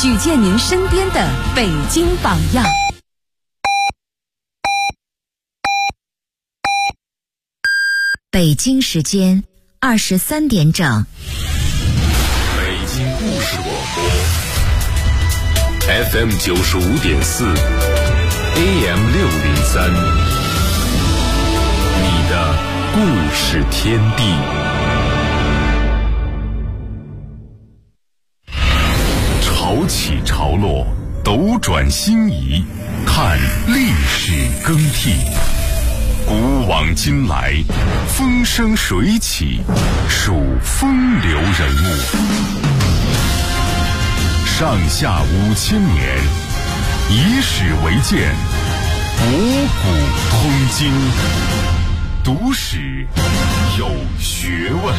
举荐您身边的北京榜样。 北京时间23点整。 北京故事广播 FM 95.4 AM 603，你的故事天地。潮起潮落，斗转星移，看历史更替。古往今来，风生水起，数风流人物。上下5000年，以史为鉴，博古通今，读史有学问。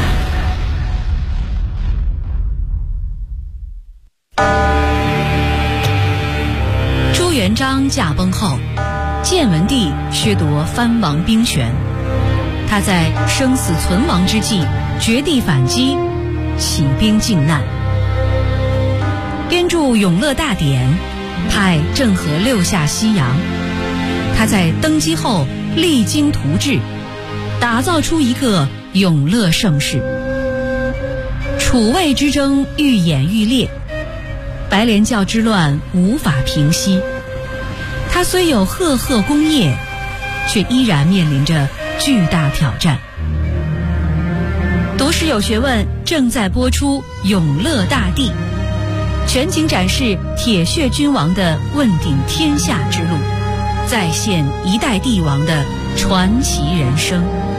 朱元璋驾崩后，建文帝削夺藩王兵权，他在生死存亡之际绝地反击，起兵靖难，编著《永乐大典》，派郑和六下西洋。他在登基后励精图治，打造出一个永乐盛世。楚魏之争愈演愈烈，白莲教之乱无法平息。他虽有赫赫功业，却依然面临着巨大挑战。读史有学问正在播出《永乐大帝》，全景展示铁血君王的问鼎天下之路，再现一代帝王的传奇人生。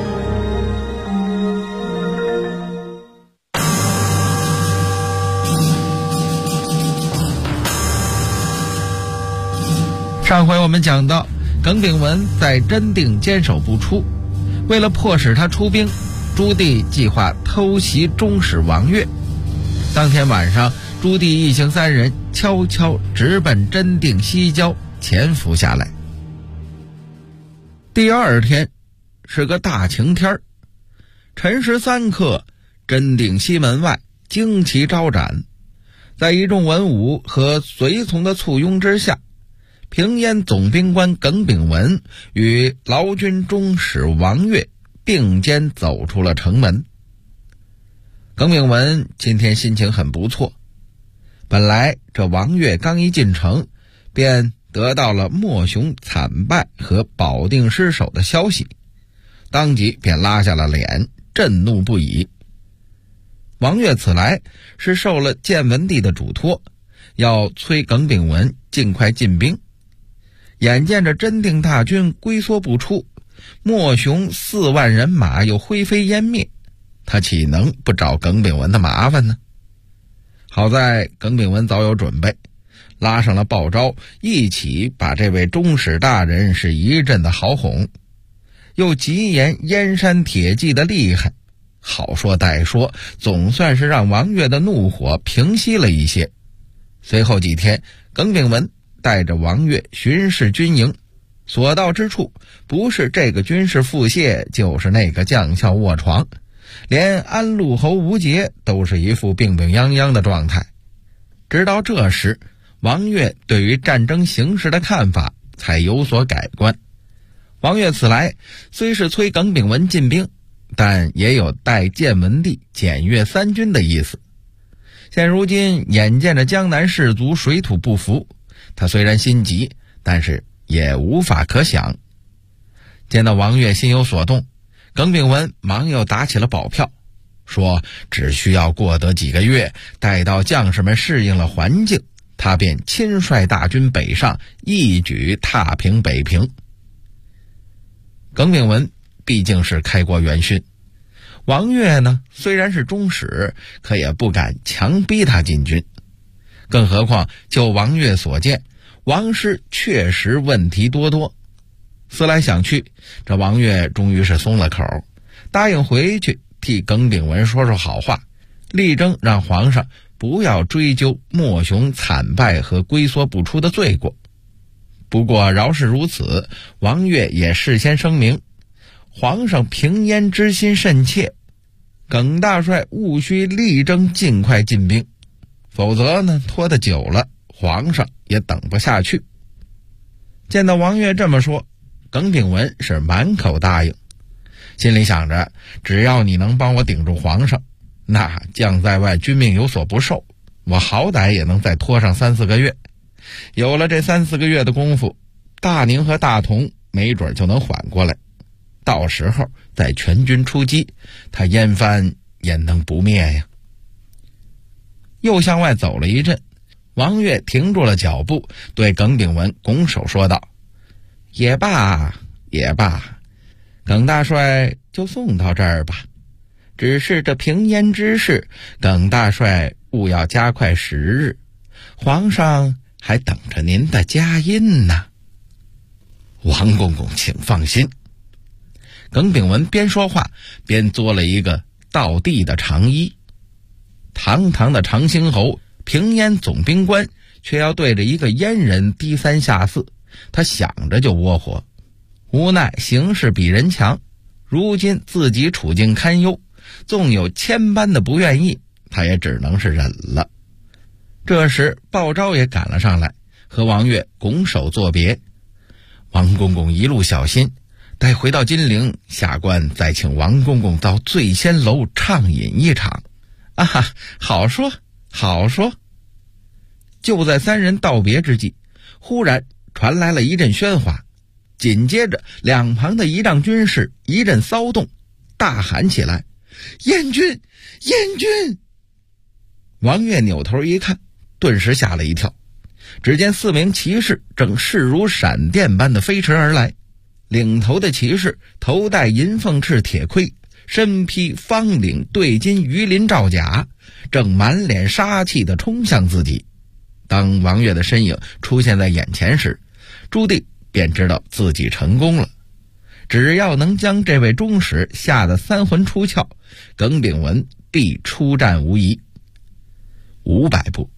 上回我们讲到，耿炳文在真定坚守不出，为了迫使他出兵，朱棣计划偷袭中使王悦。当天晚上，朱棣一行3人悄悄直奔真定西郊潜伏下来。第二天是个大晴天，辰时3刻，真定西门外旌旗招展，在一众文武和随从的簇拥之下，平燕总兵官耿炳文与劳军中使王悦并肩走出了城门。耿炳文今天心情很不错，本来这王悦刚一进城，便得到了莫雄惨败和保定失守的消息，当即便拉下了脸，震怒不已。王悦此来是受了建文帝的嘱托，要催耿炳文尽快进兵。眼见着真定大军龟缩不出，莫雄4万人马又灰飞烟灭，他岂能不找耿炳文的麻烦呢？好在耿炳文早有准备，拉上了鲍昭，一起把这位中使大人是一阵的好哄，又极言燕山铁骑的厉害，好说歹说，总算是让王悦的怒火平息了一些。随后几天，耿炳文带着王悦巡视军营，所到之处，不是这个军士腹泻，就是那个将校卧床，连安陆侯吴杰都是一副病病殃殃的状态。直到这时，王悦对于战争形势的看法才有所改观。王悦此来虽是催耿炳文进兵，但也有待建文帝检阅3军的意思。现如今眼见着江南士卒水土不服，他虽然心急，但是也无法可想。见到王悦心有所动，耿炳文忙又打起了保票，说只需要过得几个月，待到将士们适应了环境，他便亲率大军北上，一举踏平北平。耿炳文毕竟是开国元勋，王悦呢虽然是中使，可也不敢强逼他进军。更何况就王悦所见，王师确实问题多多。思来想去，这王悦终于是松了口，答应回去替耿炳文说说好话，力争让皇上不要追究莫雄惨败和龟缩不出的罪过。不过饶是如此，王悦也事先声明，皇上平燕之心甚切，耿大帅务须力争尽快进兵， 否则呢，拖得久了，皇上也等不下去。见到王悦这么说，耿炳文是满口答应，心里想着，只要你能帮我顶住皇上，那将在外，君命有所不受，我好歹也能再拖上3-4个月。有了这3-4个月的功夫，大宁和大同没准就能缓过来，到时候再全军出击，他燕藩也能不灭呀。又向外走了一阵，王悦停住了脚步，对耿炳文拱手说道：也罢也罢，耿大帅就送到这儿吧，只是这平燕之事，耿大帅务要加快时日，皇上还等着您的佳音呢。王公公请放心。耿炳文边说话边作了一个倒地的长揖。堂堂的长兴侯，平燕总兵官，却要对着一个燕人低三下四，他想着就窝火。无奈形势比人强，如今自己处境堪忧，纵有千般的不愿意，他也只能是忍了。这时鲍昭也赶了上来，和王悦拱手作别。王公公一路小心，待回到金陵，下官再请王公公到醉仙楼畅饮一场。啊，好说好说。就在三人道别之际，忽然传来了一阵喧哗，紧接着两旁的仪仗军士一阵骚动，大喊起来：燕军燕军！王悦扭头一看，顿时吓了一跳，只见4名骑士正势如闪电般的飞驰而来，领头的骑士头戴银凤翅铁盔，身披方领对金鱼鳞罩甲，正满脸杀气地冲向自己。当王悦的身影出现在眼前时，朱棣便知道自己成功了。只要能将这位忠使吓得3魂出窍，耿炳文必出战无疑。500步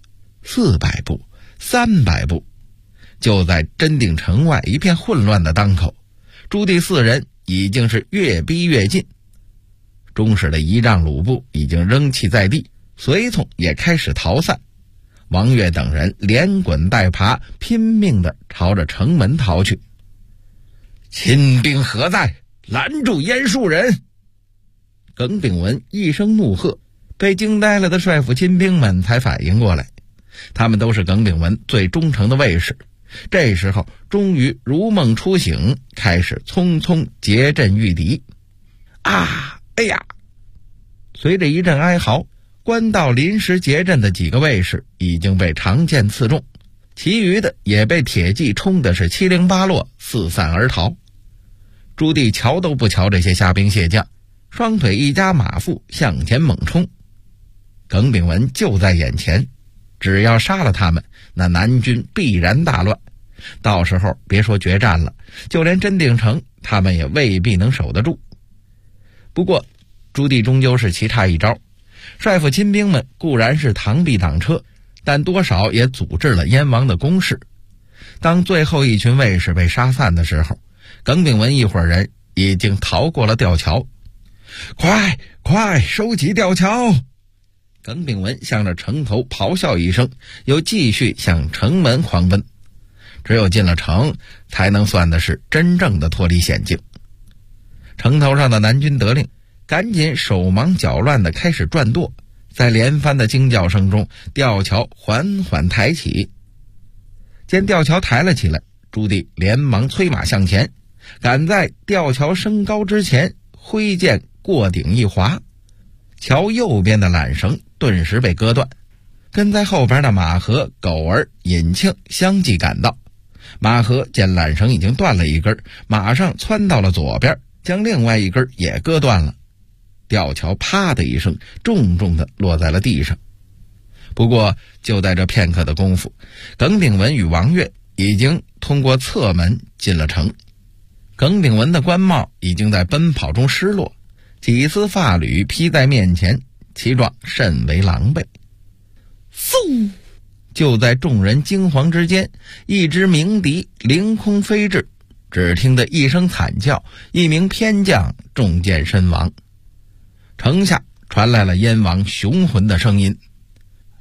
400步300步，就在真定城外一片混乱的当口，朱棣4人已经是越逼越近。忠使的仪仗鲁布已经扔弃在地，随从也开始逃散。王悦等人连滚带爬，拼命地朝着城门逃去。亲兵何在？拦住燕树人！耿炳文一声怒喝，被惊呆了的帅府亲兵们才反应过来，他们都是耿炳文最忠诚的卫士，这时候终于如梦初醒，开始匆匆结阵御敌。啊，哎呀！随着一阵哀嚎，官道临时结阵的几个卫士已经被长剑刺中，其余的也被铁骑冲的是七零八落，四散而逃。朱棣瞧都不瞧这些虾兵蟹将，双腿一夹马腹向前猛冲。耿炳文就在眼前，只要杀了他们，那南军必然大乱，到时候别说决战了，就连真定城他们也未必能守得住。不过朱棣终究是棋差一招，帅府亲兵们固然是螳臂挡车，但多少也阻滞了燕王的攻势。当最后一群卫士被杀散的时候，耿炳文一伙人已经逃过了吊桥。快快收起吊桥！耿炳文向着城头咆哮一声，又继续向城门狂奔。只有进了城，才能算的是真正的脱离险境。城头上的南军得令，赶紧手忙脚乱地开始转舵，在连番的惊叫声中，吊桥缓缓抬起。见吊桥抬了起来，朱棣连忙催马向前，赶在吊桥升高之前，挥剑过顶一划，桥右边的缆绳顿时被割断。跟在后边的马和、狗儿、尹庆相继赶到。马和见缆绳已经断了一根，马上窜到了左边，将另外一根也割断了。吊桥啪的一声，重重地落在了地上。不过就在这片刻的功夫，耿炳文与王悦已经通过侧门进了城。耿炳文的官帽已经在奔跑中失落，几丝发缕披在面前，其状甚为狼狈。嗖！就在众人惊惶之间，一支鸣笛凌空飞至，只听得一声惨叫，一名偏将中箭身亡。城下传来了燕王雄浑的声音：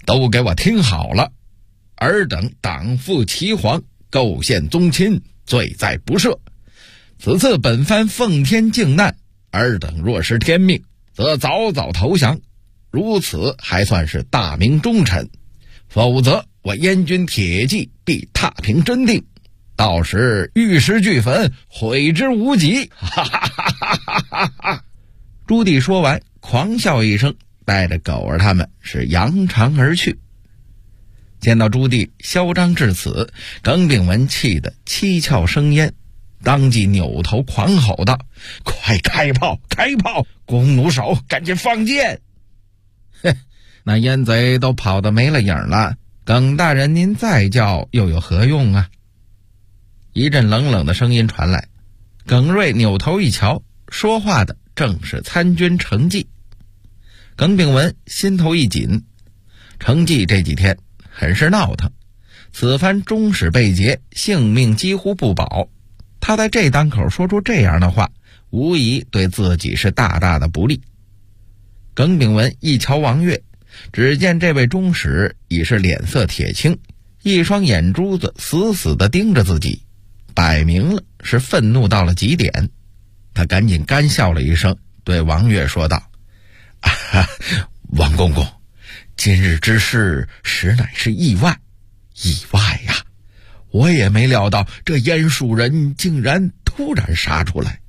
都给我听好了，尔等党负齐皇，构陷宗亲，罪在不赦。此次本番奉天靖难，尔等若是天命，则早早投降，如此还算是大明忠臣，否则我燕军铁骑必踏平真定，到时玉石俱焚，毁之无及。哈哈哈哈哈哈！朱棣说完狂笑一声，带着狗儿他们是扬长而去。见到朱棣嚣张至此，耿炳文气得七窍生烟，当即扭头狂吼道：快开炮，开炮！弓弩手赶紧放箭！哼，那烟贼都跑得没了影了，耿大人您再叫又有何用啊？一阵冷冷的声音传来，耿瑞扭头一瞧，说话的正是参军程济。耿炳文心头一紧，程济这几天很是闹腾，此番中使被劫，性命几乎不保，他在这当口说出这样的话，无疑对自己是大大的不利。耿炳文一瞧王悦，只见这位中使已是脸色铁青，一双眼珠子死死地盯着自己，摆明了是愤怒到了极点。他赶紧干笑了一声，对王悦说道：王公公，今日之事实乃是意外呀！我也没料到这燕蜀人竟然突然杀出来。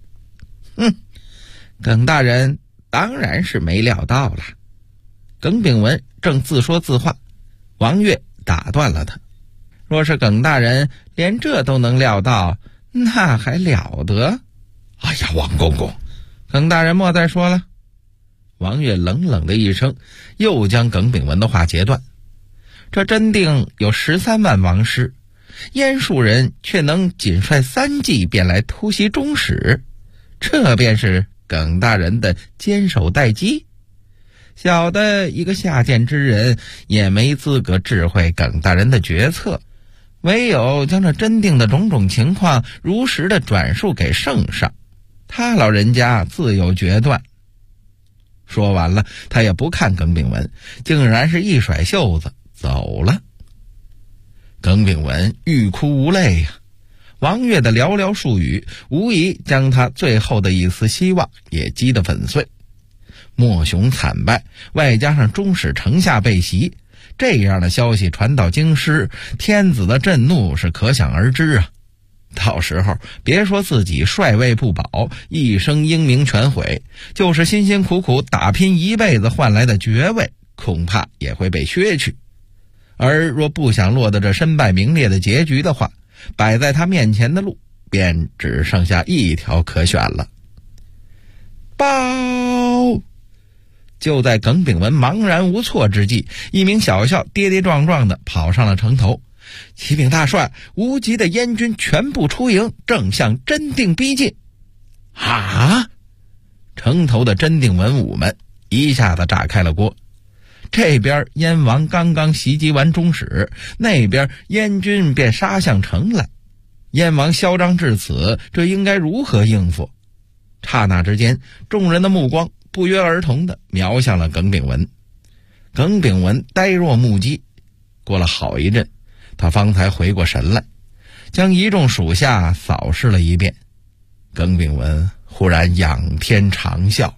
耿大人当然是没料到了。耿炳文正自说自话，王悦打断了他：若是耿大人连这都能料到，那还了得？哎呀，王公公，耿大人莫再说了。王悦冷冷的一声，又将耿炳文的话截断。这真定有13万王师，燕蜀人却能仅率3骑便来突袭中使，这便是耿大人的坚守待机。小的一个下贱之人也没资格智慧耿大人的决策，唯有将这真定的种种情况如实的转述给圣上，他老人家自有决断。说完了，他也不看耿炳文，竟然是一甩袖子走了。耿炳文欲哭无泪呀，王悦的寥寥数语无疑将他最后的一丝希望也击得粉碎。莫雄惨败，外加上中使城下被袭，这样的消息传到京师，天子的震怒是可想而知啊。到时候别说自己帅位不保，一生英名全毁，就是辛辛苦苦打拼一辈子换来的爵位，恐怕也会被削去。而若不想落得这身败名裂的结局的话，摆在他面前的路便只剩下一条可选了。报！就在耿炳文茫然无措之际，一名小校跌跌撞撞地跑上了城头。启禀大帅，无极的燕军全部出营，正向真定逼近。城头的真定文武们一下子炸开了锅。这边燕王刚刚袭击完中使，那边燕军便杀向城来。燕王嚣张至此，这应该如何应付？刹那之间，众人的目光不约而同地瞄向了耿炳文。耿炳文呆若木鸡，过了好一阵，他方才回过神来，将一众属下扫视了一遍。耿炳文忽然仰天长啸：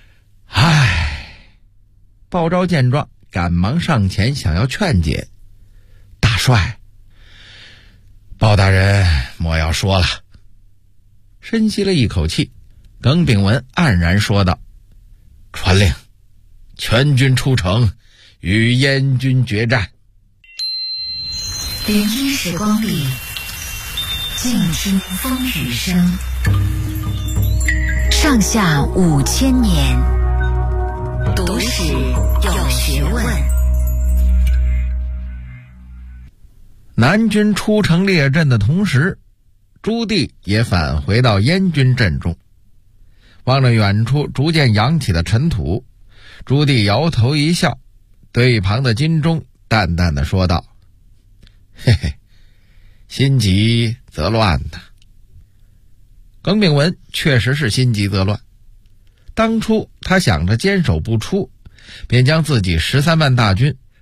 鲍昭见状，赶忙上前想要劝解：大帅，鲍大人莫要说了。深吸了一口气，耿炳文黯然说道：传令，全军出城，与燕军决战。 聆听时光里，静听风雨声。上下5000年，读史有学问。 南军出城列阵的同时，朱棣也返回到燕军阵中。望着远处逐渐扬起的尘土，朱棣摇头一笑，对一旁的金钟淡淡地说道：嘿嘿，心急则乱呐。耿炳文确实是心急则乱。当初他想着坚守不出，便将自己13万大军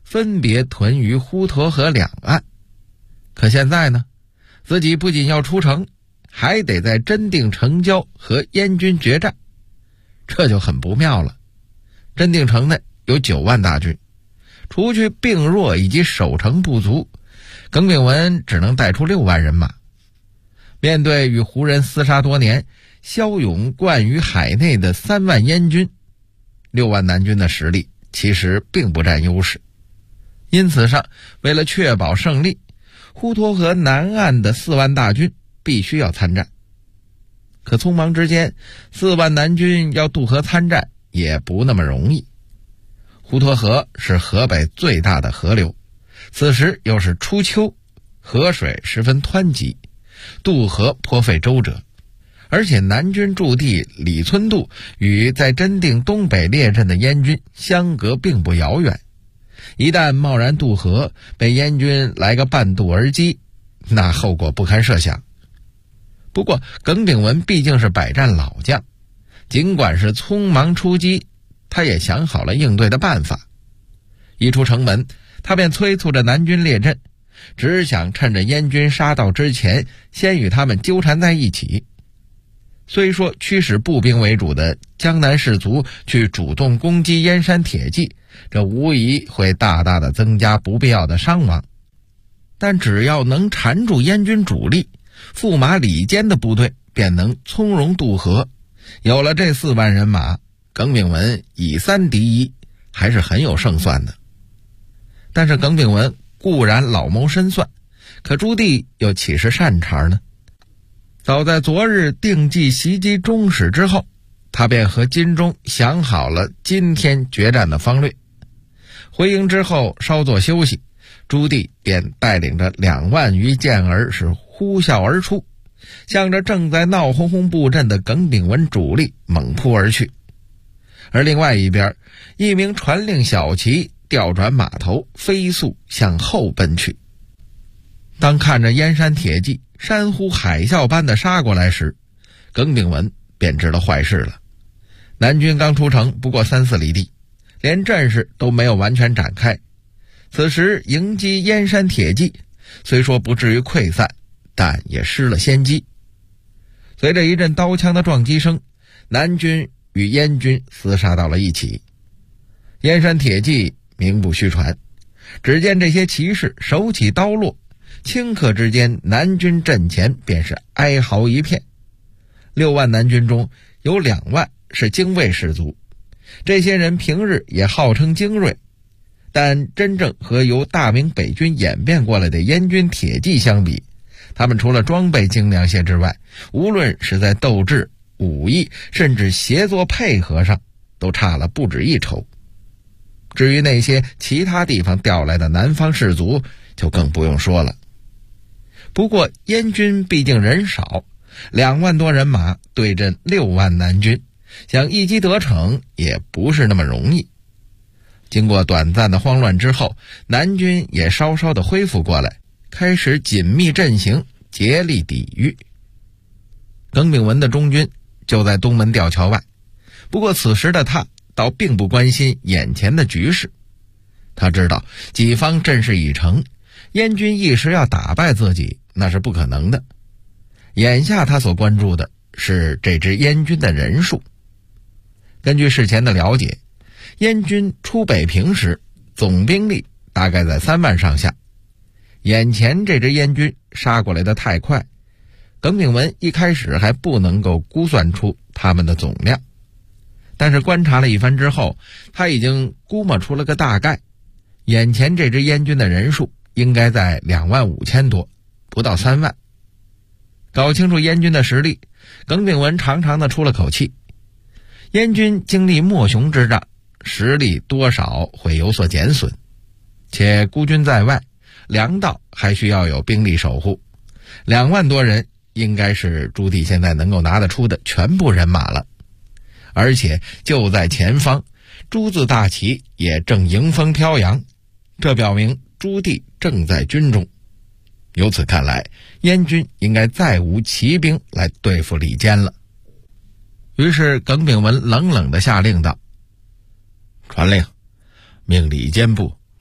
分别屯于滹沱河两岸。可现在呢，自己不仅要出城，还得在真定城郊和燕军决战，这就很不妙了。真定城内有9万大军，除去病弱以及守城不足，耿炳文只能带出6万人马。面对与胡人厮杀多年、骁勇冠于海内的3万燕军，6万南军的实力其实并不占优势。因此上，为了确保胜利，滹沱河南岸的4万大军必须要参战。可匆忙之间，4万南军要渡河参战也不那么容易。滹沱河是河北最大的河流，此时又是初秋，河水十分湍急，渡河颇费周折。而且南军驻地李村渡与在真定东北列阵的燕军相隔并不遥远，一旦贸然渡河，被燕军来个半渡而击，那后果不堪设想。不过耿炳文毕竟是百战老将，尽管是匆忙出击，他也想好了应对的办法。一出城门，他便催促着南军列阵，只想趁着燕军杀到之前，先与他们纠缠在一起。虽说驱使步兵为主的江南士卒去主动攻击燕山铁骑，这无疑会大大的增加不必要的伤亡，但只要能缠住燕军主力，驸马李坚的部队便能从容渡河。有了这4万人马，耿炳文以3敌1，还是很有胜算的。但是耿炳文固然老谋深算，可朱棣又岂是善茬呢？早在昨日定计袭击中使之后，他便和金钟想好了今天决战的方略。回营之后稍作休息，朱棣便带领着2万余健儿是呼啸而出，向着正在闹哄哄布阵的耿炳文主力猛扑而去。而另外一边，一名传令小骑调转马头，飞速向后奔去。当看着燕山铁骑山呼海啸般的杀过来时，耿炳文便知道坏事了。南军刚出城不过3-4里地，连阵势都没有完全展开。此时迎击燕山铁骑，虽说不至于溃散，但也失了先机。随着一阵刀枪的撞击声，南军与燕军厮杀到了一起。燕山铁骑名不虚传，只见这些骑士手起刀落，顷刻之间南军阵前便是哀嚎一片。6万南军中有2万是精卫士卒，这些人平日也号称精锐，但真正和由大明北军演变过来的燕军铁骑相比，他们除了装备精良些之外，无论是在斗志、武艺甚至协作配合上都差了不止一筹。至于那些其他地方调来的南方士卒就更不用说了。不过燕军毕竟人少，2万多人马对阵6万南军，想一击得逞也不是那么容易。经过短暂的慌乱之后，南军也稍稍的恢复过来，开始紧密阵型，竭力抵御。耿炳文的中军就在东门吊桥外，不过此时的他倒并不关心眼前的局势。他知道己方阵势已成，燕军一时要打败自己那是不可能的。眼下他所关注的是这支燕军的人数。根据事前的了解，燕军出北平时总兵力大概在3万上下。眼前这支燕军杀过来的太快，耿炳文一开始还不能够估算出他们的总量，但是观察了一番之后，他已经估摸出了个大概。眼前这支燕军的人数应该在2万5千多，不到3万。搞清楚燕军的实力，耿炳文长长的出了口气。燕军经历莫雄之战，实力多少会有所减损，且孤军在外，粮道还需要有兵力守护，2万多人应该是朱棣现在能够拿得出的全部人马了。而且就在前方，朱字大旗也正迎风飘扬，这表明朱棣正在军中。由此看来，燕军应该再无骑兵来对付李坚了。于是耿炳文冷冷地下令道：传令，命李坚部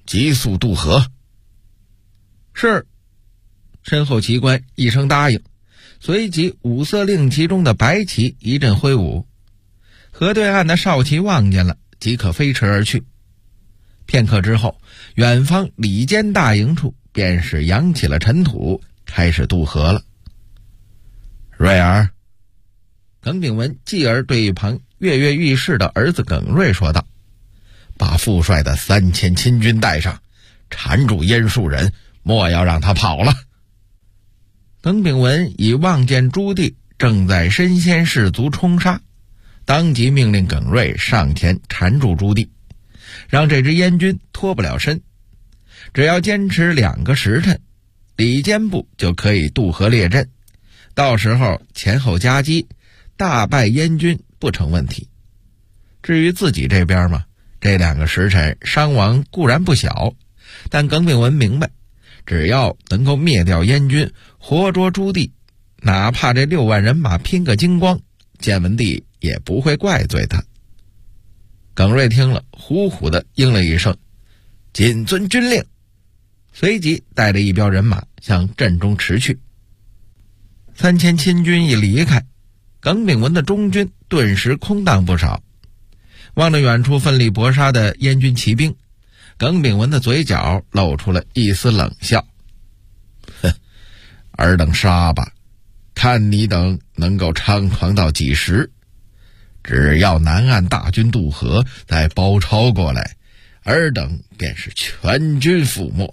急速渡河。 是。身后旗官一声答应，随即五色令旗中的白旗一阵挥舞，河对岸的哨旗望见了，即可飞驰而去。片刻之后，远方里间大营处便是扬起了尘土，开始渡河了。瑞儿，耿炳文继而对一旁跃跃欲试的儿子耿瑞说道：“ 把副帅的3000亲军带上，缠住燕树人，莫要让他跑了。” 耿炳文已望见朱棣正在身先士卒冲杀，当即命令耿瑞上前缠住朱棣，让这支燕军脱不了身。只要坚持2个时辰，里间部就可以渡河列阵，到时候前后夹击，大败燕军不成问题。至于自己这边嘛，这2个时辰伤亡固然不小，但耿炳文明白，只要能够灭掉燕军，活捉朱棣，哪怕这6万人马拼个精光，建文帝也不会怪罪他。耿瑞听了，虎虎地应了一声：“谨遵军令。”随即带着一彪人马向阵中驰去。3000亲军一离开，耿炳文的中军顿时空荡不少。望着远处奋力搏杀的燕军骑兵，耿炳文的嘴角露出了一丝冷笑：“ 哼，尔等杀吧，看你等能够猖狂到几时。只要南岸大军渡河，再包抄过来，尔等便是全军覆没。”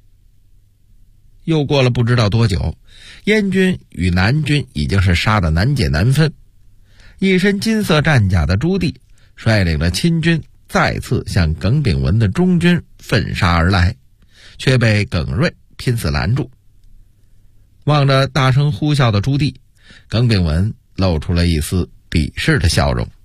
又过了不知道多久，燕军与南军已经是杀得难解难分。一身金色战甲的朱棣率领着亲军再次向耿炳文的中军奋杀而来，却被耿瑞拼死拦住。望着大声呼啸的朱棣，耿炳文露出了一丝鄙视的笑容。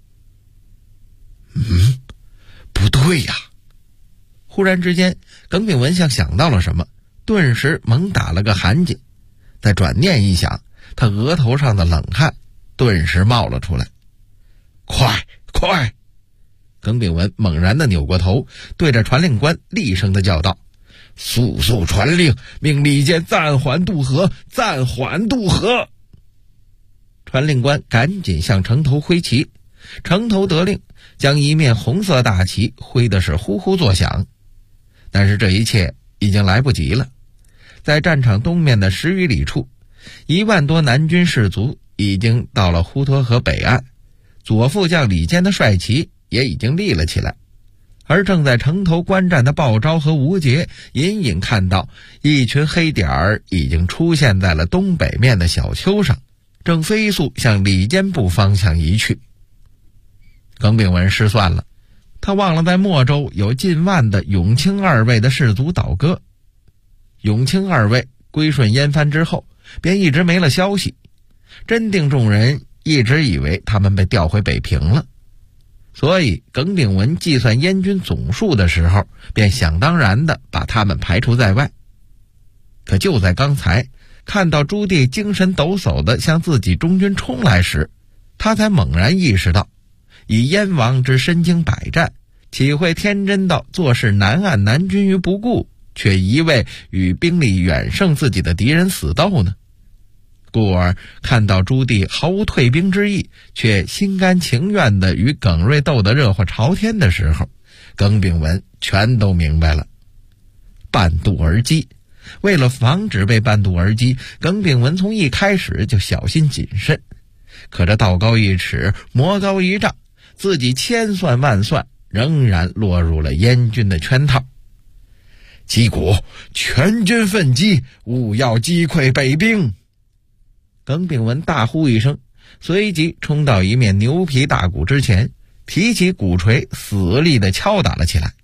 不对呀！ 忽然之间，耿炳文像想到了什么，顿时猛打了个寒噤，再转念一想，他额头上的冷汗顿时冒了出来。快！耿炳文猛然地扭过头，对着传令官厉声地叫道：“ 速传令，命里间暂缓渡河，暂缓渡河！” 传令官赶紧向城头挥旗，城头得令，将一面红色大旗挥的是呼呼作响。但是这一切已经来不及了。在战场东面的10余里处，1万多南军士卒已经到了滹沱河北岸，左副将李坚的帅旗也已经立了起来。而正在城头观战的鲍昭和吴杰隐隐看到一群黑点儿已经出现在了东北面的小丘上，正飞速向里间部方向移去。耿炳文失算了，他忘了在莫州有近万的永清2卫的士卒倒戈。永清2卫归顺燕藩之后，便一直没了消息。真定众人一直以为他们被调回北平了，所以耿炳文计算燕军总数的时候，便想当然地把他们排除在外。可就在刚才，看到朱棣精神抖擞地向自己中军冲来时，他才猛然意识到，以燕王之身经百战，岂会天真到坐视南岸南军于不顾，却一味与兵力远胜自己的敌人死斗呢？故而看到朱棣毫无退兵之意，却心甘情愿地与耿瑞斗得热火朝天的时候，耿炳文全都明白了。半渡而击，为了防止被半渡而击，耿炳文从一开始就小心谨慎。可这道高一尺，魔高一丈，自己千算万算，仍然落入了燕军的圈套。击鼓，全军奋击，务要击溃北兵！耿炳文大呼一声，随即冲到一面牛皮大鼓之前，提起鼓槌，死力地敲打了起来。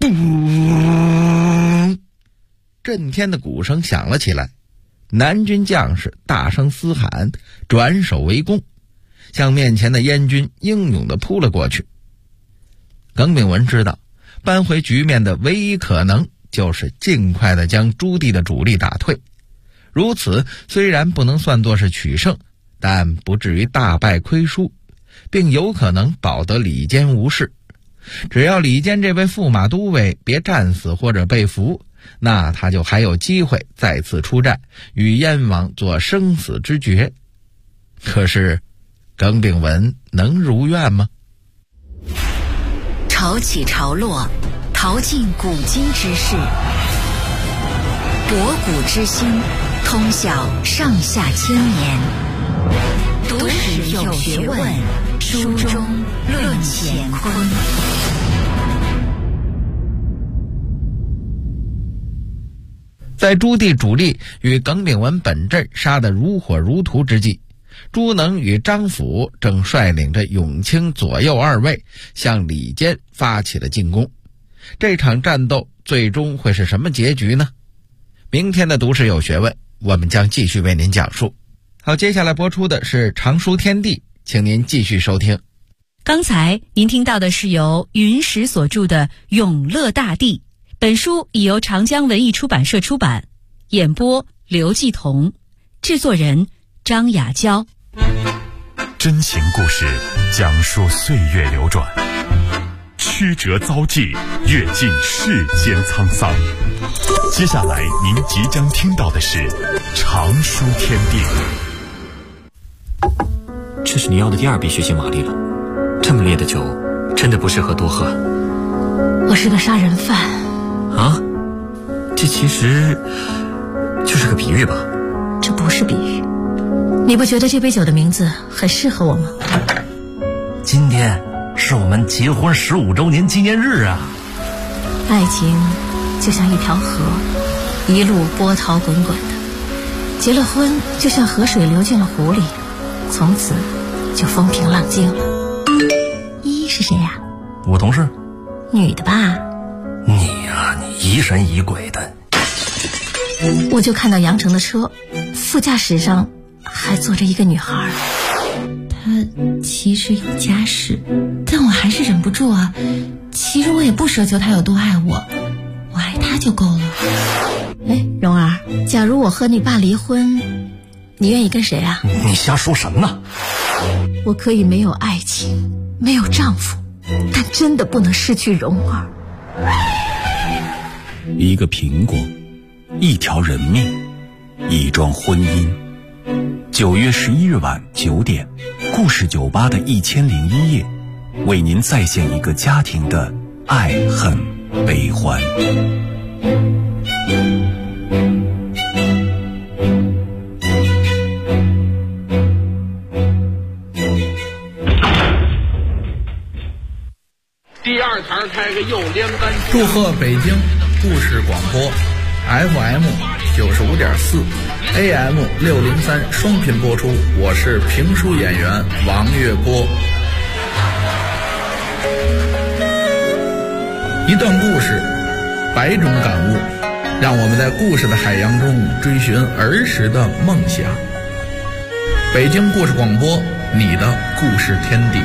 咚！震天的鼓声响了起来，南军将士大声嘶喊，转手为攻，向面前的燕军英勇地扑了过去。耿炳文知道，扳回局面的唯一可能就是尽快地将朱棣的主力打退。如此虽然不能算作是取胜，但不至于大败亏输，并有可能保得里间无事。 只要李坚这位驸马都尉别战死或者被俘，那他就还有机会再次出战，与燕王做生死之决。可是耿炳文能如愿吗？ 潮起潮落，淘尽古今之事，博古之心，通晓上下千年。读史有学问，书中论乾坤。 在朱棣主力与耿炳文本阵杀得如火如荼之际，朱能与张辅正率领着永清左右二卫向李坚发起了进攻。这场战斗最终会是什么结局呢？明天的读史有学问，我们将继续为您讲述。好，接下来播出的是常书天地，请您继续收听。 刚才您听到的是由云石所著的《永乐大帝》，本书已由长江文艺出版社出版，演播刘继彤，制作人张雅娇。 真情故事讲述岁月流转，曲折遭际，阅尽世间沧桑。接下来您即将听到的是常书天地。 这是你要的第2笔血腥玛丽了，这么烈的酒真的不适合多喝。 我是个杀人犯啊，这其实就是个比喻吧？ 这不是比喻，你不觉得这杯酒的名字很适合我吗？ 今天是我们结婚15周年纪念日啊！ 爱情就像一条河，一路波涛滚滚的，结了婚就像河水流进了湖里，从此就风平浪静了。依依是谁呀？ 我同事。 女的吧？ 你呀，你疑神疑鬼的。 我就看到杨成的车，副驾驶上还坐着一个女孩，她其实有家室，但我还是忍不住啊。其实我也不奢求她有多爱我，我爱她就够了。哎，蓉儿，假如我和你爸离婚，你愿意跟谁啊？ 你瞎说什么呢？ 我可以没有爱情，没有丈夫，但真的不能失去蓉儿。 一个苹果，一条人命，一桩婚姻。9月11日晚9点，故事酒吧的1001夜，为您再现一个家庭的爱恨悲欢。 第2台开个右连杆。 祝贺北京故事广播 FM 95.4 AM 603双频播出，我是评书演员王月波。一段故事，100种感悟，让我们在故事的海洋中追寻儿时的梦想。北京故事广播，你的故事天地。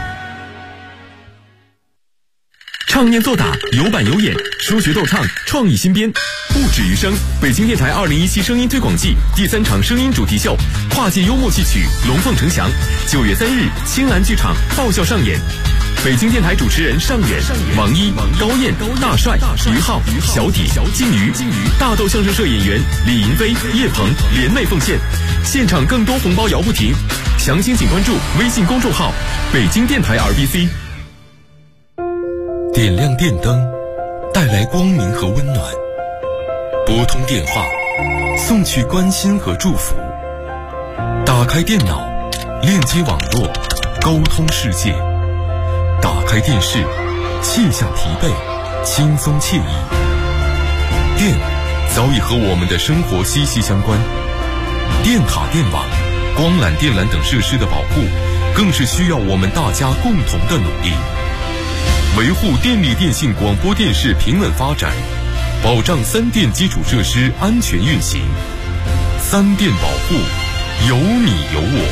唱念做打，有板有眼，说学逗唱，创意新编，不止于声。北京电台2017声音推广季第3场声音主题秀，跨界幽默戏曲龙凤呈祥，9月3日青蓝剧场爆笑上演。北京电台主持人尚远、王一、高燕、大帅、于浩、小底、金鱼、大豆相声社演员李银飞、叶鹏联袂奉献，现场更多红包摇不停。详情请关注微信公众号北京电台 RBC。 点亮电灯，带来光明和温暖；拨通电话，送去关心和祝福；打开电脑，链接网络，沟通世界；打开电视，卸下疲惫，轻松惬意。电早已和我们的生活息息相关，电塔、电网、光缆、电缆等设施的保护，更是需要我们大家共同的努力。维护电力电信广播电视平稳发展，保障3电基础设施安全运行。3电保护，有你有我。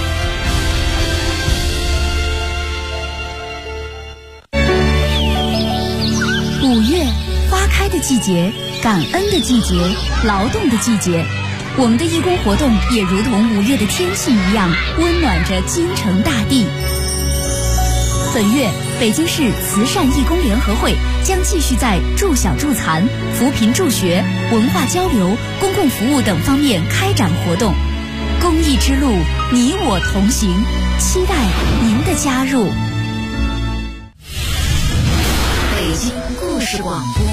5月，花开的季节，感恩的季节，劳动的季节。我们的义工活动也如同5月的天气一样，温暖着京城大地。本月北京市慈善义工联合会将继续在助小助残、扶贫助学、文化交流、公共服务等方面开展活动。公益之路，你我同行，期待您的加入。 北京故事广播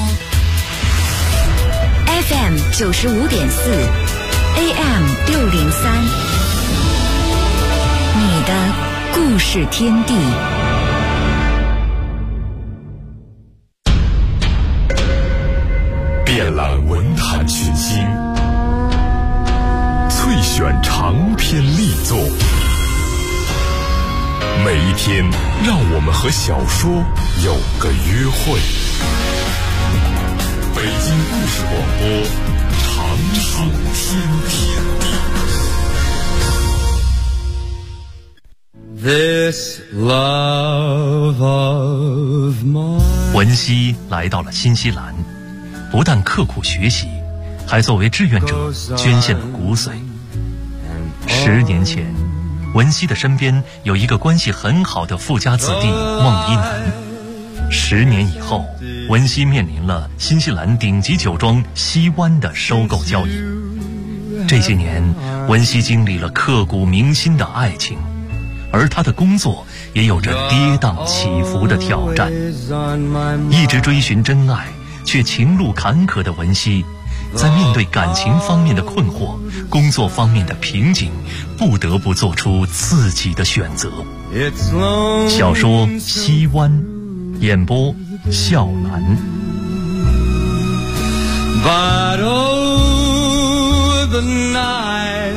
FM 95.4 AM 603，你的故事天地。 遍览文坛群星，萃选长篇力作。每一天，让我们和小说有个约会。北京故事广播，长处天地。 This love of mine。 文熙来到了新西兰，不但刻苦学习，还作为志愿者捐献了骨髓。10年前，文熙的身边有一个关系很好的富家子弟孟一楠。10年以后，文熙面临了新西兰顶级酒庄西湾的收购交易。这些年，文熙经历了刻骨铭心的爱情，而他的工作也有着跌宕起伏的挑战。一直追寻真爱却情路坎坷的文熙，在面对感情方面的困惑、工作方面的瓶颈，不得不做出自己的选择。小说《西湾》，演播笑兰。 But oh, the night。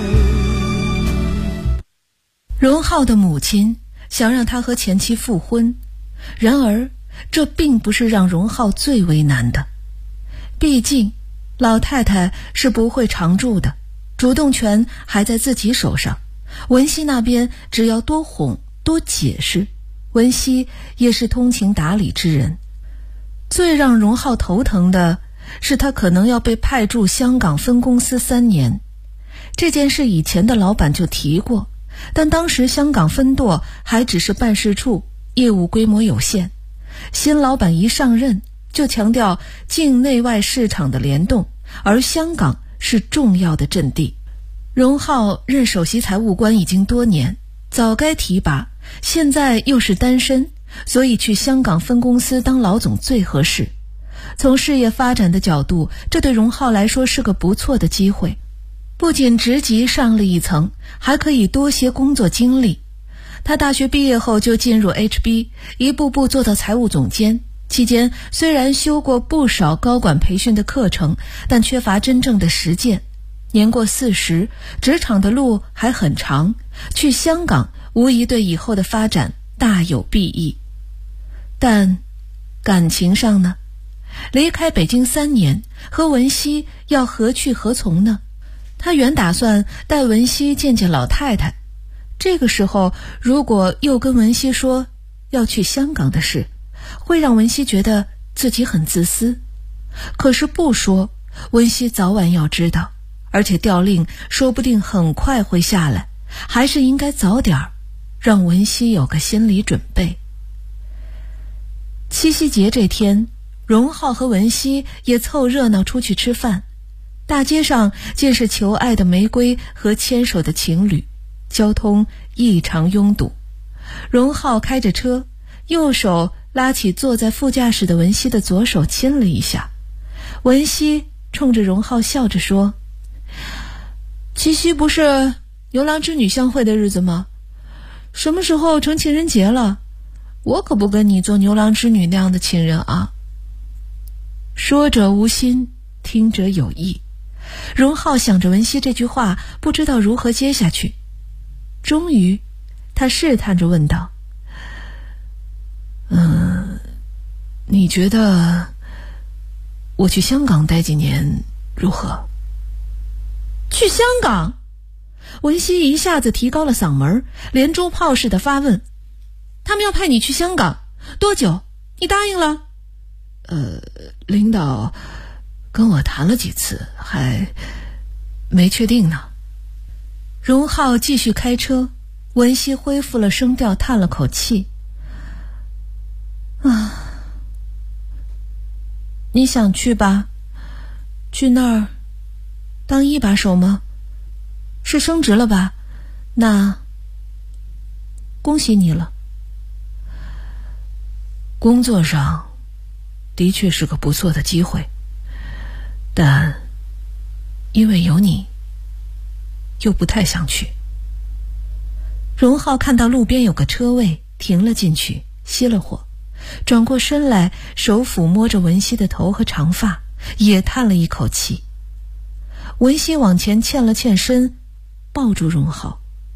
荣浩的母亲想让他和前妻复婚，然而这并不是让荣浩最为难的。毕竟老太太是不会常住的，主动权还在自己手上。文熙那边只要多哄多解释，文熙也是通情达理之人。最让荣浩头疼的是他可能要被派驻香港分公司3年。这件事以前的老板就提过，但当时香港分舵还只是办事处，业务规模有限。新老板一上任就强调境内外市场的联动，而香港是重要的阵地。荣浩任首席财务官已经多年，早该提拔，现在又是单身，所以去香港分公司当老总最合适。从事业发展的角度，这对荣浩来说是个不错的机会，不仅职级上了一层，还可以多些工作经历。他大学毕业后就进入 HB， 一步步做到财务总监。期间虽然修过不少高管培训的课程，但缺乏真正的实践。年过40，职场的路还很长，去香港无疑对以后的发展大有裨益。但感情上呢？离开北京3年，和文熙要何去何从呢？他原打算带文熙见见老太太，这个时候如果又跟文熙说要去香港的事，会让文熙觉得自己很自私。可是不说，文熙早晚要知道，而且调令说不定很快会下来，还是应该早点让文熙有个心理准备。七夕节这天，荣浩和文熙也凑热闹出去吃饭。大街上尽是求爱的玫瑰和牵手的情侣，交通异常拥堵。荣浩开着车，右手拉起坐在副驾驶的文熙的左手亲了一下。文熙冲着荣浩笑着说：七夕不是牛郎织女相会的日子吗？什么时候成情人节了？我可不跟你做牛郎织女那样的情人啊。说者无心，听者有意。荣浩想着文熙这句话，不知道如何接下去。终于他试探着问道：你觉得我去香港待几年如何？去香港？文熙一下子提高了嗓门，连珠炮似的发问：他们要派你去香港多久？你答应了？领导跟我谈了几次，还没确定呢。荣浩继续开车，文熙恢复了声调，叹了口气： 你想去吧？去那儿当一把手吗？是升职了吧？那恭喜你了。工作上的确是个不错的机会，但因为有你，又不太想去。荣浩看到路边有个车位，停了进去，熄了火，转过身来，手抚摸着文熙的头和长发，也叹了一口气。文熙往前欠了欠身，抱住荣浩：“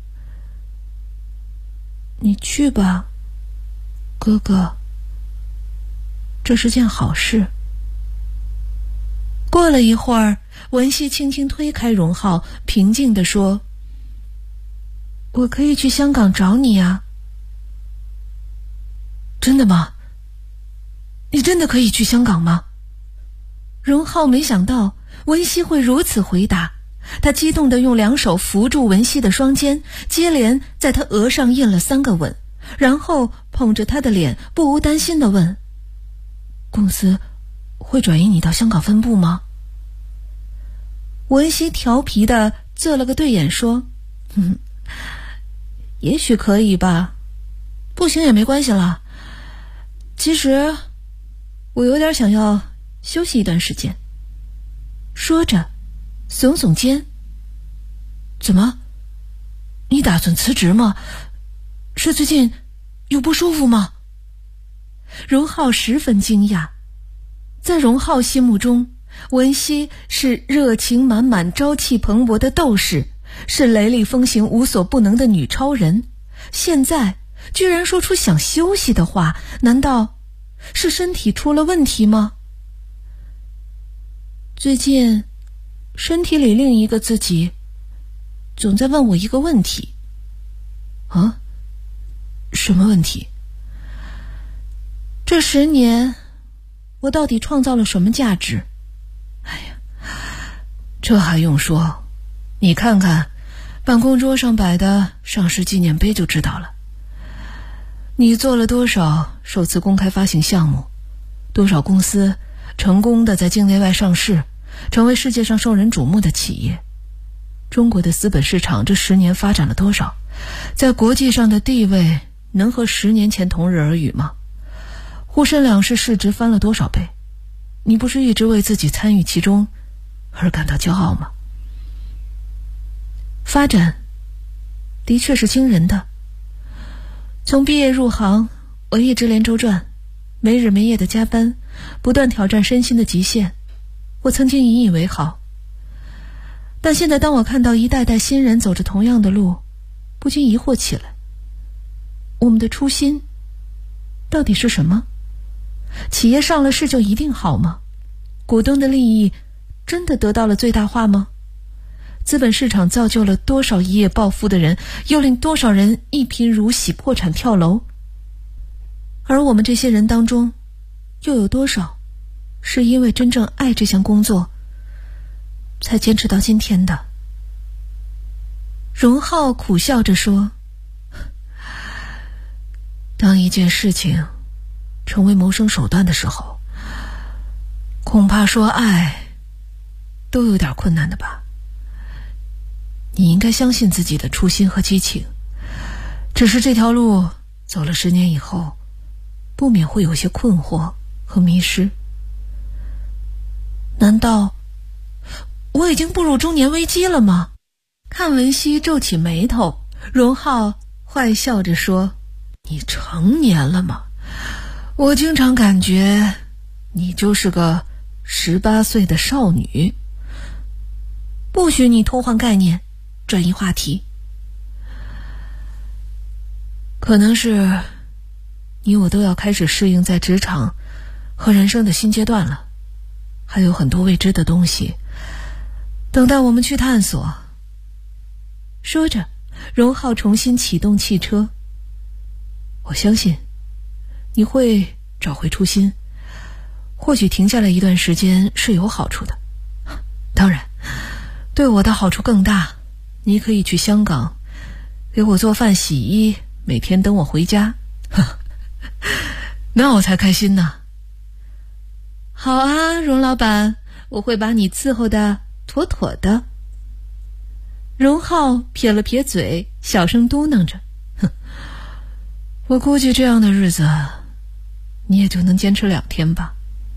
你去吧，哥哥，这是件好事。”过了一会儿，文熙轻轻推开荣浩，平静地说：“我可以去香港找你啊。”“真的吗？你真的可以去香港吗？”荣浩没想到文熙会如此回答，他激动地用两手扶住文熙的双肩，接连在他额上印了3个吻，然后捧着他的脸，不无担心地问：“公司会转移你到香港分部吗？”文熙调皮地做了个对眼说：“也许可以吧，不行也没关系了。其实我有点想要休息一段时间。”说着耸耸肩：“怎么？你打算辞职吗？是最近有不舒服吗？”荣浩十分惊讶，在荣浩心目中，文熙是热情满满、朝气蓬勃的斗士，是雷厉风行、无所不能的女超人，现在居然说出想休息的话，难道是身体出了问题吗？最近身体里另一个自己总在问我一个问题。啊？什么问题？这10年我到底创造了什么价值？哎呀，这还用说，你看看办公桌上摆的上市纪念碑就知道了。你做了多少首次公开发行项目，多少公司成功的在境内外上市，成为世界上受人瞩目的企业。中国的资本市场这10年发展了多少？在国际上的地位能和10年前同日而语吗？沪深两市市值翻了多少倍？你不是一直为自己参与其中而感到骄傲吗？发展的确是惊人的。从毕业入行，我一直连轴转，没日没夜的加班，不断挑战身心的极限。我曾经引以为豪，但现在当我看到一代代新人走着同样的路，不禁疑惑起来：我们的初心到底是什么？企业上了市就一定好吗？股东的利益真的得到了最大化吗？资本市场造就了多少一夜暴富的人，又令多少人一贫如洗、破产跳楼？而我们这些人当中，又有多少是因为真正爱这项工作才坚持到今天的？荣浩苦笑着说：当一件事情成为谋生手段的时候，恐怕说爱都有点困难的吧。你应该相信自己的初心和激情，只是这条路走了10年以后，不免会有些困惑和迷失。难道我已经步入中年危机了吗？看文熙皱起眉头，荣浩坏笑着说：你成年了吗？我经常感觉你就是个18岁的少女。不许你偷换概念，转移话题。可能是你我都要开始适应在职场和人生的新阶段了，还有很多未知的东西等待我们去探索。说着，荣浩重新启动汽车。我相信你会找回初心，或许停下来一段时间是有好处的。当然，对我的好处更大，你可以去香港给我做饭洗衣，每天等我回家。 那我才开心呢。好啊，荣老板，我会把你伺候的妥妥的。荣浩撇了撇嘴，小声嘟囔着，哼，我估计这样的日子你也就能坚持2天吧。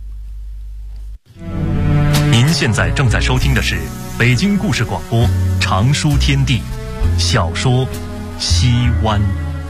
您现在正在收听的是北京故事广播长书天地小说《西湾》。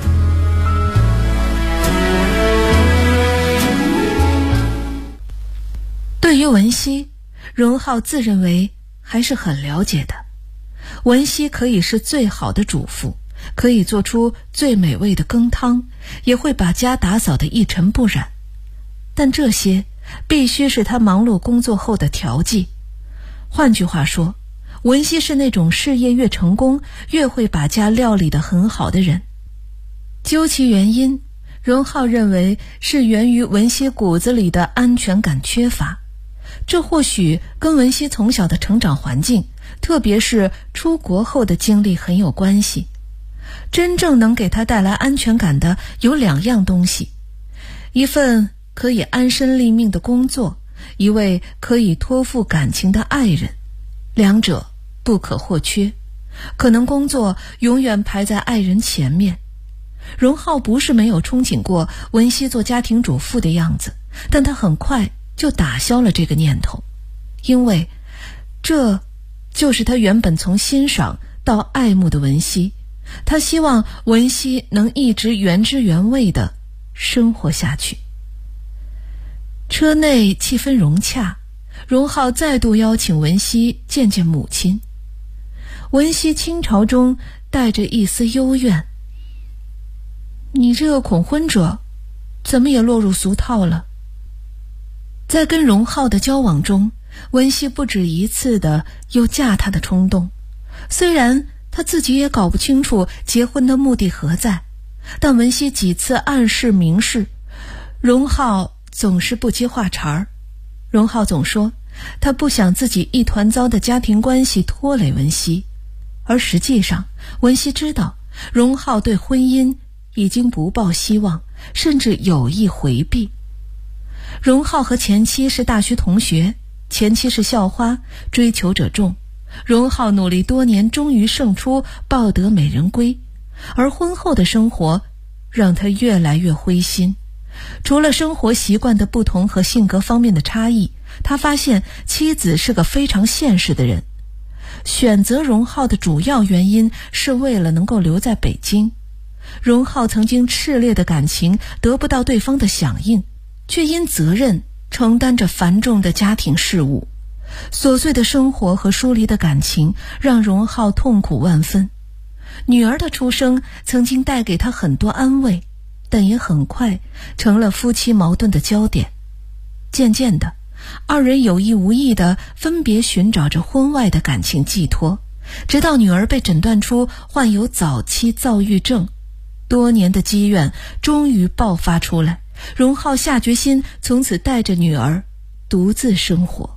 对于文熙，荣浩自认为还是很了解的。文熙可以是最好的主妇，可以做出最美味的羹汤，也会把家打扫得一尘不染，但这些必须是他忙碌工作后的调剂。换句话说，文熙是那种事业越成功越会把家料理得很好的人。究其原因，荣浩认为是源于文熙骨子里的安全感缺乏，这或许跟文熙从小的成长环境，特别是出国后的经历很有关系。真正能给他带来安全感的有2样东西，一份可以安身立命的工作，一位可以托付感情的爱人，两者不可或缺。可能工作永远排在爱人前面。荣浩不是没有憧憬过文熙做家庭主妇的样子，但他很快就打消了这个念头，因为这就是他原本从欣赏到爱慕的文熙。他希望文熙能一直原汁原味地生活下去。车内气氛融洽，荣浩再度邀请文熙见见母亲。文熙清朝中带着一丝幽怨，你这个恐婚者怎么也落入俗套了。在跟荣浩的交往中，文熙不止一次的有嫁他的冲动，虽然他自己也搞不清楚结婚的目的何在，但文熙几次暗示明示，荣浩总是不接话茬儿。荣浩总说他不想自己一团糟的家庭关系拖累文熙，而实际上文熙知道荣浩对婚姻已经不抱希望，甚至有意回避。荣浩和前妻是大学同学，前妻是校花，追求者众。荣浩努力多年，终于胜出，抱得美人归。而婚后的生活让他越来越灰心。除了生活习惯的不同和性格方面的差异，他发现妻子是个非常现实的人。选择荣浩的主要原因是为了能够留在北京。荣浩曾经炽烈的感情得不到对方的响应，却因责任承担着繁重的家庭事务。琐碎的生活和疏离的感情让荣浩痛苦万分。女儿的出生曾经带给他很多安慰，但也很快成了夫妻矛盾的焦点。渐渐的，二人有意无意地分别寻找着婚外的感情寄托，直到女儿被诊断出患有早期躁郁症。多年的积怨终于爆发出来，荣浩下决心从此带着女儿独自生活。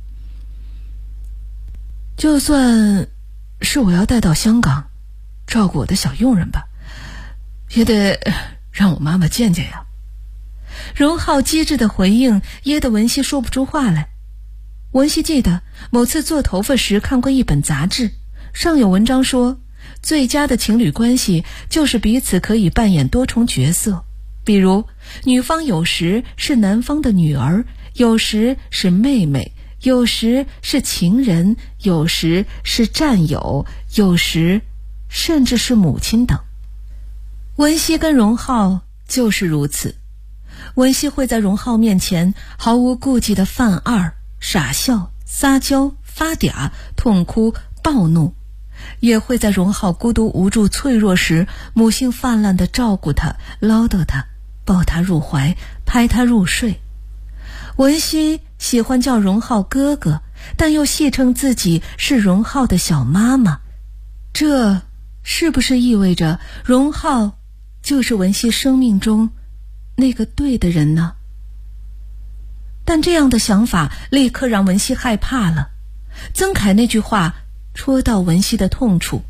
就算是我要带到香港照顾我的小佣人吧，也得让我妈妈见见呀。荣浩机智的回应噎得文熙说不出话来。文熙记得某次做头发时看过一本杂志，上有文章说，最佳的情侣关系就是彼此可以扮演多重角色，比如女方有时是男方的女儿，有时是妹妹，有时是情人，有时是战友，有时甚至是母亲等。文熙跟荣浩就是如此。文熙会在荣浩面前毫无顾忌的犯二、傻笑、撒娇、发嗲、痛哭、暴怒，也会在荣浩孤独无助脆弱时母性泛滥地照顾他，唠叨他，抱他入怀，拍他入睡。文熙喜欢叫荣浩哥哥，但又戏称自己是荣浩的小妈妈。这是不是意味着荣浩就是文熙生命中那个对的人呢？但这样的想法立刻让文熙害怕了。曾凯那句话戳到文熙的痛处。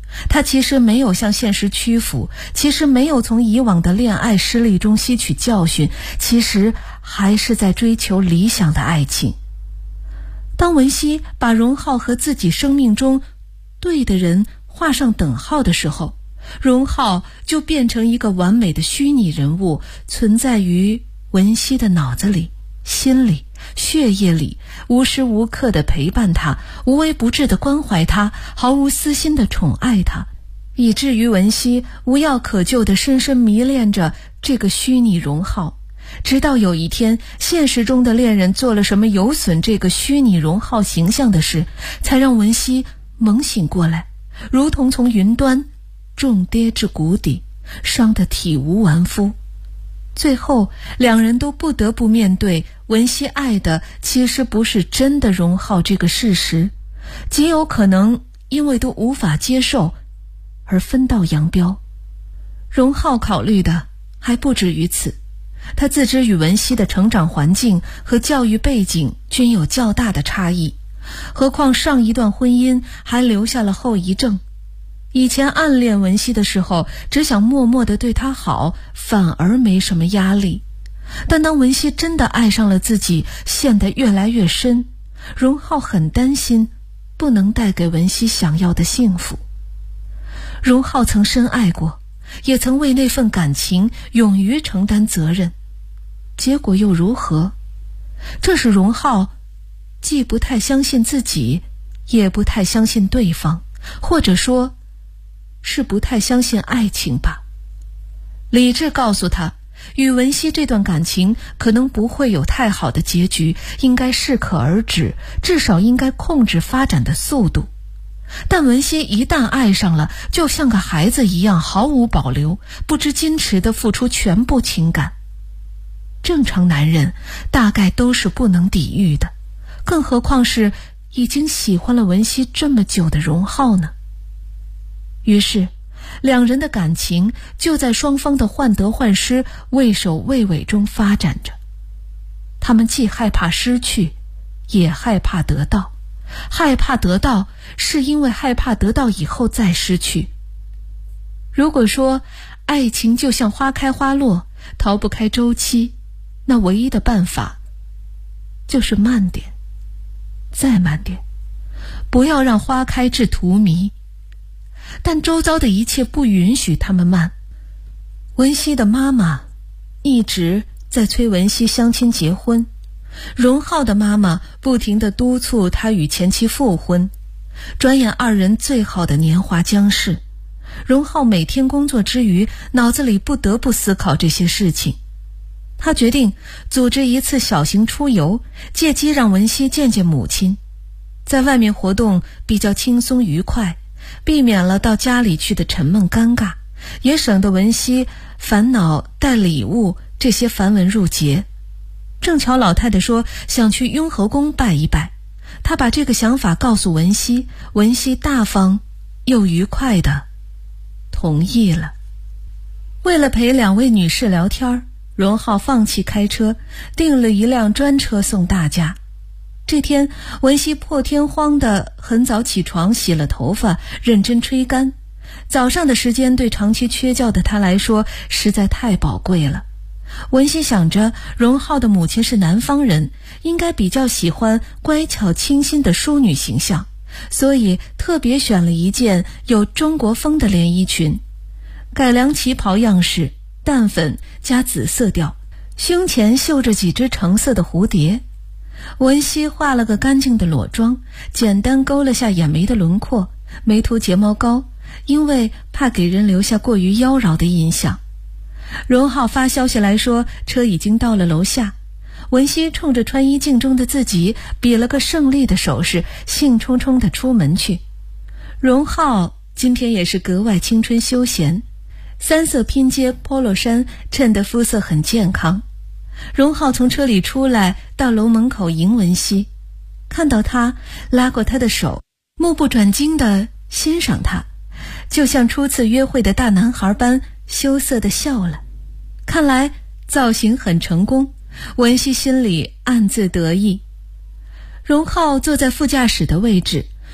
他其实没有向现实屈服，其实没有从以往的恋爱失利中吸取教训，其实还是在追求理想的爱情。当文熙把荣浩和自己生命中对的人画上等号的时候，荣浩就变成一个完美的虚拟人物，存在于文熙的脑子里、心里、血液里，无时无刻地陪伴他，无微不至地关怀他，毫无私心地宠爱他，以至于文熙无药可救地深深迷恋着这个虚拟荣浩。直到有一天，现实中的恋人做了什么有损这个虚拟荣浩形象的事，才让文熙猛醒过来，如同从云端重跌至谷底，伤得体无完肤。最后两人都不得不面对文熙爱的其实不是真的荣浩这个事实，极有可能因为都无法接受而分道扬镳。荣浩考虑的还不止于此，他自知与文熙的成长环境和教育背景均有较大的差异，何况上一段婚姻还留下了后遗症。以前暗恋文熙的时候，只想默默地对她好，反而没什么压力。但当文熙真的爱上了自己，陷得越来越深，荣浩很担心不能带给文熙想要的幸福。荣浩曾深爱过，也曾为那份感情勇于承担责任，结果又如何？这使荣浩既不太相信自己，也不太相信对方，或者说是不太相信爱情吧。理智告诉他，与文熙这段感情可能不会有太好的结局，应该适可而止，至少应该控制发展的速度。但文熙一旦爱上了，就像个孩子一样毫无保留，不知矜持地付出全部情感。正常男人大概都是不能抵御的，更何况是已经喜欢了文熙这么久的荣浩呢？于是两人的感情就在双方的患得患失、畏首畏尾中发展着。他们既害怕失去，也害怕得到。害怕得到，是因为害怕得到以后再失去。如果说爱情就像花开花落，逃不开周期，那唯一的办法就是慢点，再慢点，不要让花开至荼蘼。但周遭的一切不允许他们慢。文熙的妈妈一直在催文熙相亲结婚，荣浩的妈妈不停地督促他与前妻复婚。转眼二人最好的年华将逝，荣浩每天工作之余，脑子里不得不思考这些事情。他决定组织一次小型出游，借机让文熙见见母亲。在外面活动比较轻松愉快，避免了到家里去的沉闷尴尬，也省得文熙烦恼带礼物这些繁文缛节。正巧老太太说想去雍和宫拜一拜，她把这个想法告诉文熙，文熙大方又愉快地同意了。为了陪两位女士聊天，荣浩放弃开车，订了一辆专车送大家。这天文熙破天荒地很早起床，洗了头发，认真吹干。早上的时间对长期缺觉的他来说实在太宝贵了。文熙想着荣浩的母亲是南方人，应该比较喜欢乖巧清新的淑女形象，所以特别选了一件有中国风的连衣裙，改良旗袍样式，淡粉加紫色调，胸前绣着几只橙色的蝴蝶。文熙画了个干净的裸妆，简单勾了下眼眉的轮廓，没涂睫毛膏，因为怕给人留下过于妖娆的印象。荣浩发消息来说车已经到了楼下，文熙冲着穿衣镜中的自己比了个胜利的手势，兴冲冲地出门去。荣浩今天也是格外青春休闲，三色拼接 polo 衫衬得肤色很健康。荣浩从车里出来，到楼门口迎文熙，看到他拉过他的手，目不转睛地欣赏他，就像初次约会的大男孩般羞涩地笑了。看来造型很成功，文熙心里暗自得意。荣浩坐在副驾驶的位置，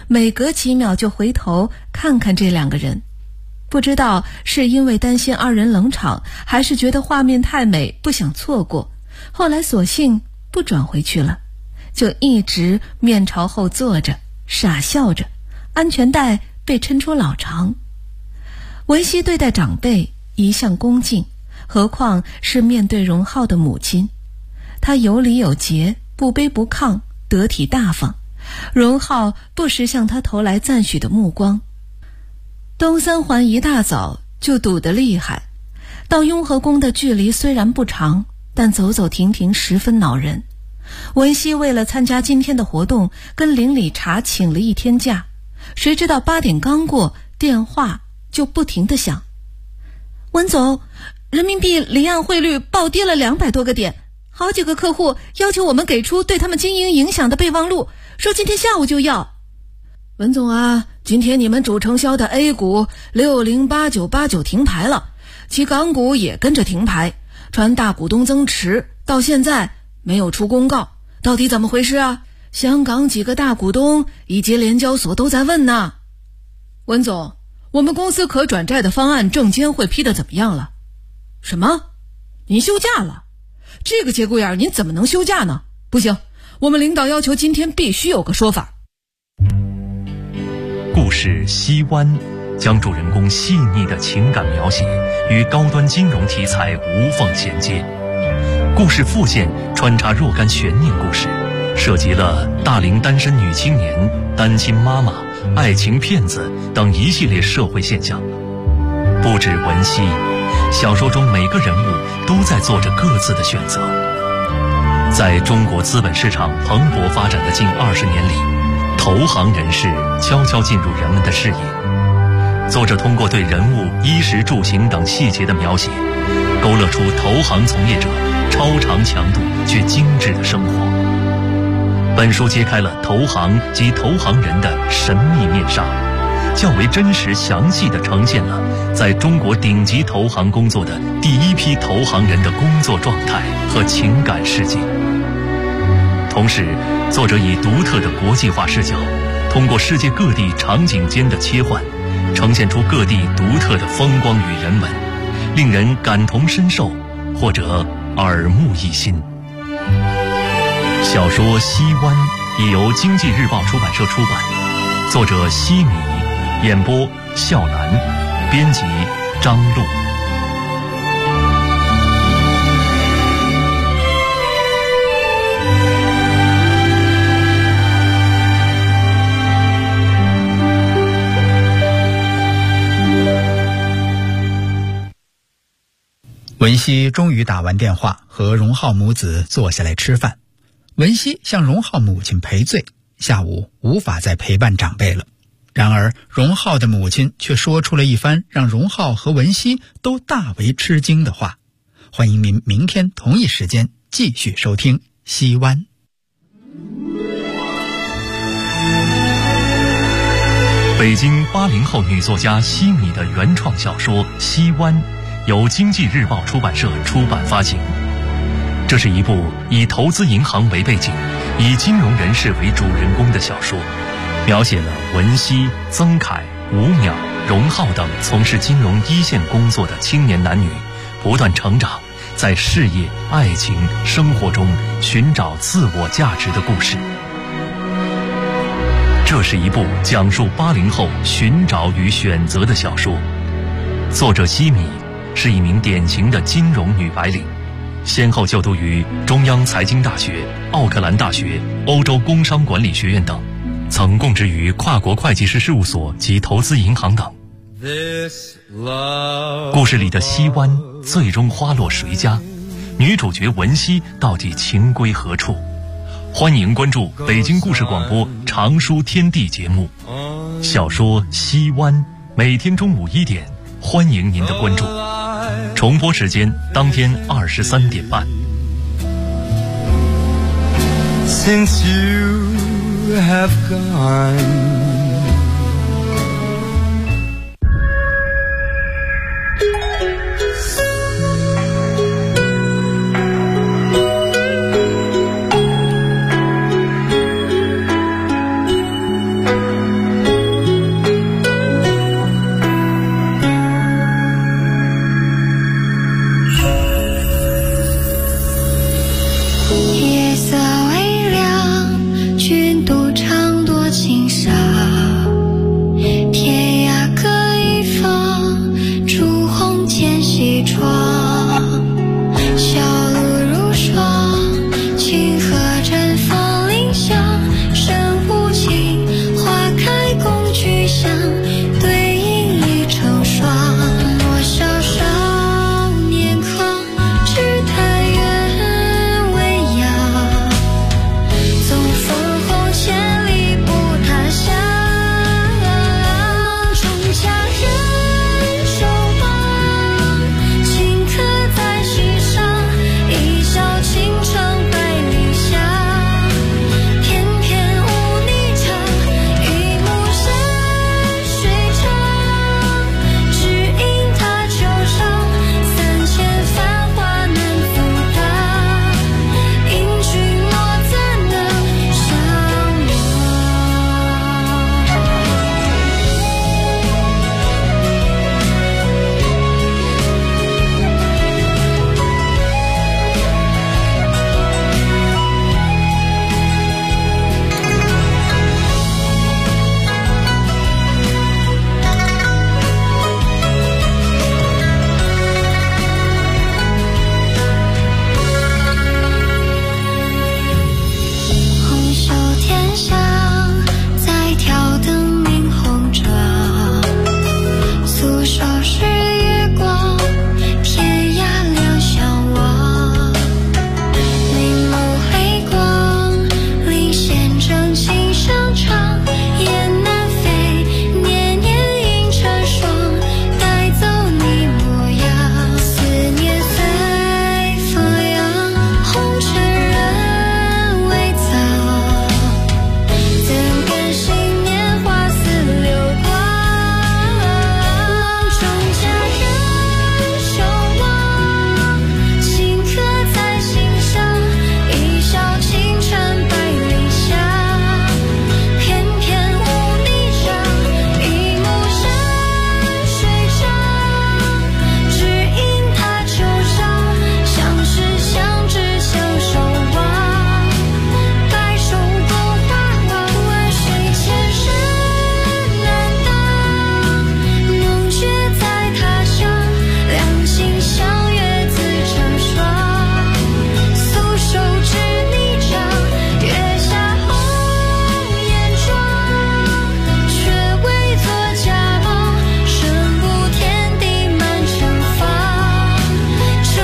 每隔几秒就回头看看这两个人。不知道是因为担心二人冷场，还是觉得画面太美不想错过，后来索性不转回去了，就一直面朝后坐着傻笑着，安全带被抻出老长。文熙对待长辈一向恭敬，何况是面对荣浩的母亲，她有礼有节，不卑不亢，得体大方。荣浩不时向他投来赞许的目光。东三环一大早就堵得厉害，到雍和宫的距离虽然不长，但走走停停十分恼人。文熙为了参加今天的活动，跟邻里查请了一天假，谁知道8点刚过，电话就不停地响。文总，人民币离岸汇率暴跌了200多个点，好几个客户要求我们给出对他们经营影响的备忘录，说今天下午就要。文总啊，今天你们主承销的 A 股608989停牌了，其港股也跟着停牌，传大股东增持，到现在没有出公告，到底怎么回事啊？香港几个大股东以及联交所都在问呢。文总，我们公司可转债的方案证监会批的怎么样了？什么？您休假了？这个节骨眼您怎么能休假呢？不行，我们领导要求今天必须有个说法。 故事《西湾》将主人公细腻的情感描写与高端金融题材无缝衔接。故事副线穿插若干悬念故事，涉及了大龄单身女青年、单亲妈妈、爱情骗子等一系列社会现象。不止文熙，小说中每个人物都在做着各自的选择。在中国资本市场蓬勃发展的近20年里，投行人士悄悄进入人们的视野。作者通过对人物衣食住行等细节的描写，勾勒出投行从业者超长强度却精致的生活。本书揭开了投行及投行人的神秘面纱，较为真实详细地呈现了在中国顶级投行工作的第一批投行人的工作状态和情感世界。同时，作者以独特的国际化视角，通过世界各地场景间的切换，呈现出各地独特的风光与人文，令人感同身受或者耳目一新。小说《西湾》已由经济日报出版社出版，作者西米，演播笑兰，编辑张璐。 文熙终于打完电话，和荣浩母子坐下来吃饭。文熙向荣浩母亲赔罪，下午无法再陪伴长辈了。然而荣浩的母亲却说出了一番让荣浩和文熙都大为吃惊的话。欢迎您明天同一时间继续收听《西湾》。 北京80后女作家西米的原创小说《西湾》由经济日报出版社出版发行。这是一部以投资银行为背景，以金融人士为主人公的小说，描写了文熙、曾凯、吴淼、荣浩等从事金融一线工作的青年男女不断成长，在事业、爱情、生活中寻找自我价值的故事。这是一部讲述80后寻找与选择的小说。作者西米是一名典型的金融女白领，先后就读于中央财经大学、奥克兰大学、欧洲工商管理学院等，曾供职于跨国会计师事务所及投资银行等。故事里的西湾最终花落谁家？女主角文熙到底情归何处？欢迎关注北京故事广播长书天地节目小说《西湾》，每天中午1点，欢迎您的关注。重播时间当天23点半。 Since you have gone